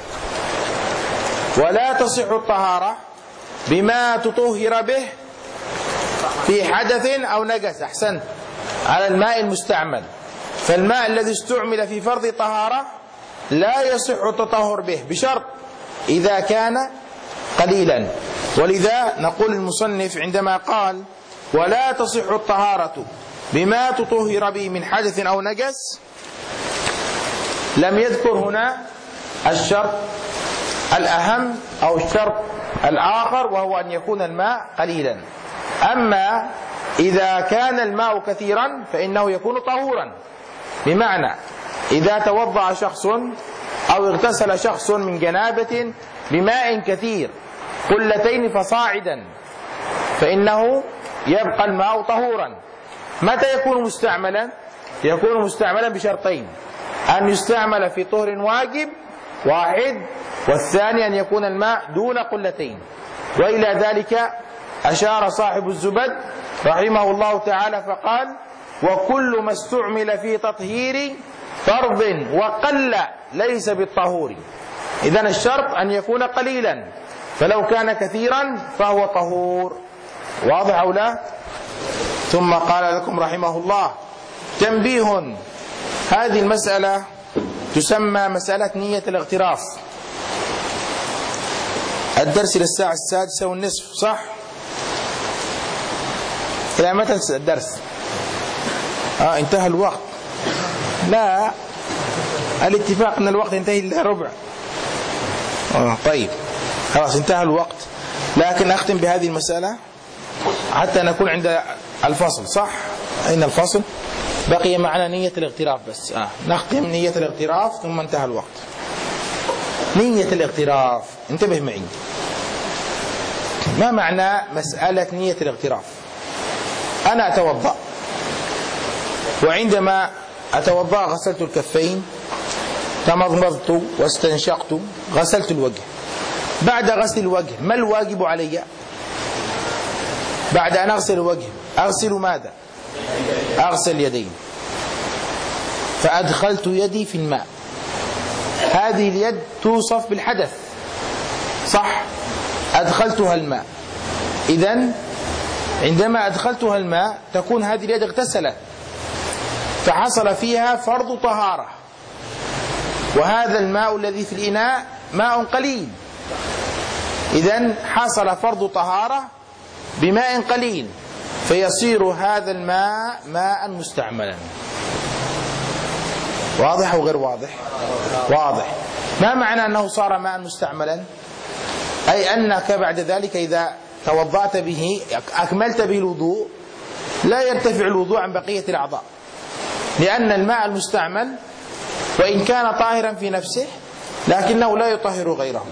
ولا تصح الطهارة بما تطهر به في حدث أو نجس. أحسنت، على الماء المستعمل. فالماء الذي استعمل في فرض طهارة لا يصح التطهر به بشرط إذا كان قليلا. ولذا نقول المصنف عندما قال ولا تصح الطهارة بما تطهر به من حدث أو نجس لم يذكر هنا الشرط الأهم أو الشرط الآخر وهو أن يكون الماء قليلا. أما إذا كان الماء كثيرا فإنه يكون طهورا. بمعنى إذا توضأ شخص أو اغتسل شخص من جنابة بماء كثير قلتين فصاعدا فإنه يبقى الماء طهورا. متى يكون مستعملا؟ يكون مستعملا بشرطين: أن يستعمل في طهر واجب واحد، والثاني أن يكون الماء دون قلتين. وإلى ذلك أشار صاحب الزبد رحمه الله تعالى فقال وكل ما استعمل في تطهير فرض وقل ليس بالطهور. إذن الشرط أن يكون قليلا، فلو كان كثيرا فهو طهور. واضح أو لا؟ ثم قال لكم رحمه الله تنبيه: هذه المسألة تسمى مسألة نية الاغتراف. الدرس للساعة السادسة والنصف، صح؟ إلى متى الدرس؟ آه انتهى الوقت. لا، الاتفاق أن الوقت ينتهي إلا ربع. آه طيب خلاص انتهى الوقت، لكن أختم بهذه المسألة حتى نكون عند الفصل. صح؟ أين الفصل؟ بقي معنا نية الاغتراف بس. آه. نختم نية الاغتراف ثم انتهى الوقت. نية الاغتراف، انتبه معي. ما معنى مسألة نية الاغتراف؟ أنا أتوضأ، وعندما أتوضأ غسلت الكفين، تمضمضت واستنشقت، غسلت الوجه. بعد غسل الوجه ما الواجب علي؟ بعد أن أغسل الوجه أغسل ماذا؟ أغسل اليدين. فأدخلت يدي في الماء، هذه اليد توصف بالحدث، صح؟ أدخلتها الماء. إذن عندما أدخلتها الماء تكون هذه اليد اغتسلت، فحصل فيها فرض طهارة، وهذا الماء الذي في الإناء ماء قليل. إذن حصل فرض طهارة بماء قليل، فيصير هذا الماء ماء مستعملا. واضح أو غير واضح؟ واضح. ما معنى أنه صار ماء مستعملا؟ أي أنك بعد ذلك إذا توضأت به أكملت به الوضوء لا يرتفع الوضوء عن بقية الأعضاء، لأن الماء المستعمل وإن كان طاهرا في نفسه لكنه لا يطهر غيره.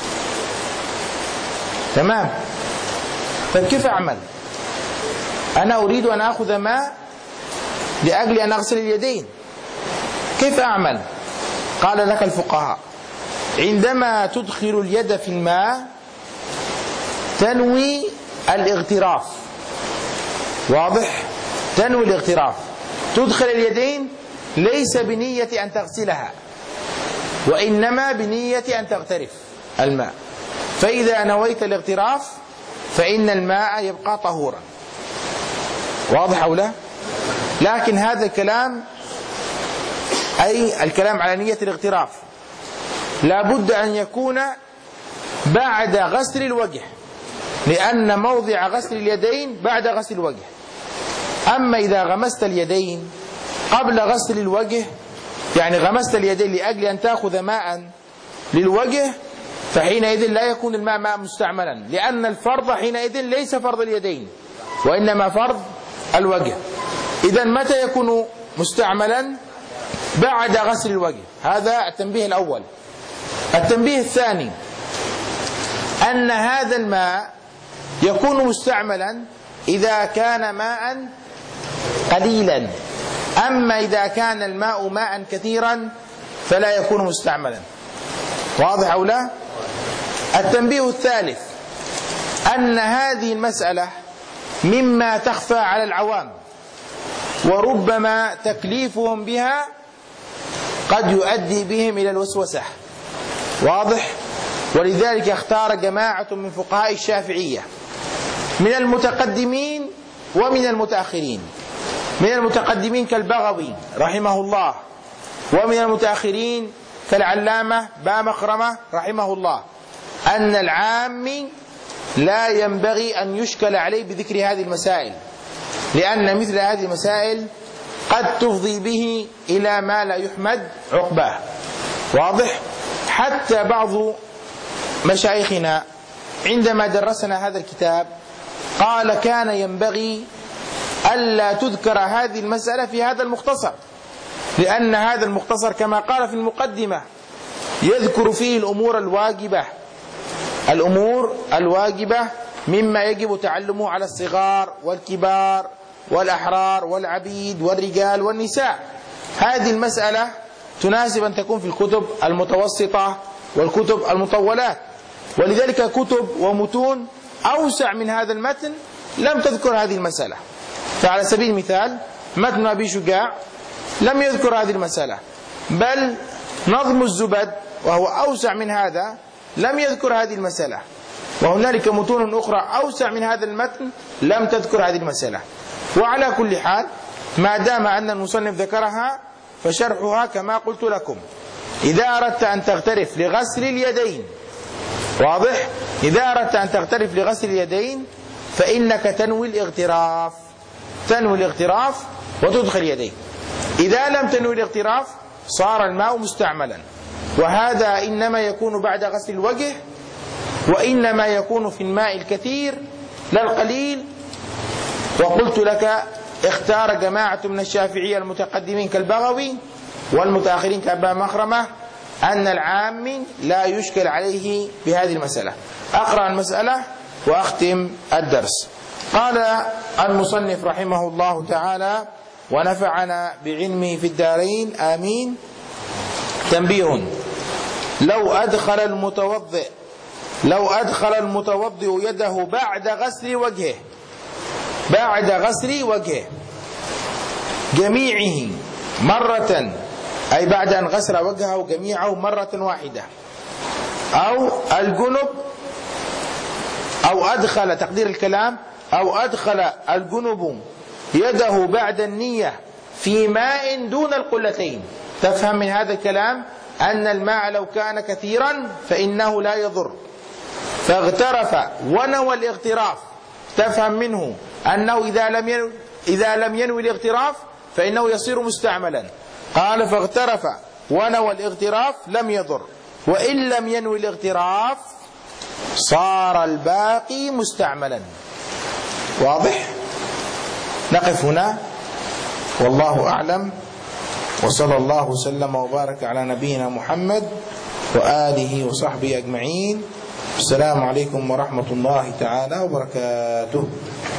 تمام؟ فكيف أعمل؟ أنا أريد أن أخذ ماء لأجل أن أغسل اليدين، كيف أعمل؟ قال لك الفقهاء عندما تدخل اليد في الماء تنوي الاغتراف، واضح؟ تنوي الاغتراف، تدخل اليدين ليس بنية أن تغسلها، وإنما بنية أن تغترف الماء. فإذا نويت الاغتراف فإن الماء يبقى طهورا. واضح أو لا؟ لكن هذا الكلام، أي الكلام على نية الاغتراف، لا بد أن يكون بعد غسل الوجه، لأن موضع غسل اليدين بعد غسل الوجه. أما إذا غمست اليدين قبل غسل الوجه، يعني غمست اليدين لأجل أن تأخذ ماء للوجه، فحينئذ لا يكون الماء ماء مستعملا، لأن الفرض حينئذ ليس فرض اليدين وإنما فرض الوجه. إذا متى يكون مستعملا؟ بعد غسل الوجه. هذا التنبيه الأول. التنبيه الثاني أن هذا الماء يكون مستعملا إذا كان ماء قليلا، أما إذا كان الماء ماء كثيرا فلا يكون مستعملا. واضح أو لا؟ التنبيه الثالث أن هذه المسألة مما تخفى على العوام، وربما تكليفهم بها قد يؤدي بهم إلى الوسوسة. واضح؟ ولذلك اختار جماعة من فقهاء الشافعية من المتقدمين ومن المتأخرين، من المتقدمين كالبغوي رحمه الله، ومن المتأخرين كالعلامة با مخرمة رحمه الله، أن العام لا ينبغي أن يشكل عليه بذكر هذه المسائل، لأن مثل هذه المسائل قد تفضي به إلى ما لا يحمد عقباه. واضح؟ حتى بعض مشايخنا عندما درسنا هذا الكتاب قال كان ينبغي ألا تذكر هذه المسألة في هذا المختصر، لأن هذا المختصر كما قال في المقدمة يذكر فيه الأمور الواجبة، الأمور الواجبة مما يجب تعلمه على الصغار والكبار والأحرار والعبيد والرجال والنساء. هذه المسألة تناسب أن تكون في الكتب المتوسطة والكتب المطولات، ولذلك كتب ومتون أوسع من هذا المتن لم تذكر هذه المسألة. فعلى سبيل المثال متن أبي شجاع لم يذكر هذه المسألة، بل نظم الزبد وهو أوسع من هذا لم يذكر هذه المسألة، وهنالك متون أخرى أوسع من هذا المتن لم تذكر هذه المسألة. وعلى كل حال ما دام أن المصنف ذكرها فشرحها كما قلت لكم. إذا أردت أن تغترف لغسل اليدين، واضح؟ إذا أردت أن تغترف لغسل اليدين فإنك تنوي الاغتراف، تنوي الاغتراف وتدخل يديك. إذا لم تنوي الاغتراف صار الماء مستعملا، وهذا إنما يكون بعد غسل الوجه، وإنما يكون في الماء الكثير لا القليل. وقلت لك اختار جماعة من الشافعية المتقدمين كالبغوي والمتأخرين كأبا مخرمة أن العام لا يشكل عليه بهذه المسألة. أقرأ المسألة وأختم الدرس. قال المصنف رحمه الله تعالى ونفعنا بعلمه في الدارين آمين. تنبيه: لو أدخل المتوضئ لو أدخل المتوضئ يده بعد غسل وجهه بعد غسل وجهه جميعه مرة، أي بعد أن غسل وجهه جميعه مرة واحدة، أو الجنب، أو أدخل تقدير الكلام أو أدخل الجنب يده بعد النية في ماء دون القلتين. تفهم من هذا الكلام أن الماء لو كان كثيرا فإنه لا يضر، فاغترف ونوى الاغتراف. تفهم منه أنه إذا لم ينوي إذا لم ينوي الاغتراف فإنه يصير مستعملا. قال فاغترف ونوى الاغتراف لم يضر، وإن لم ينوي الاغتراف صار الباقي مستعملا. واضح؟ نقف هنا والله أعلم، وصلى الله وسلم وبارك على نبينا محمد وآله وصحبه أجمعين. السلام عليكم ورحمة الله تعالى وبركاته.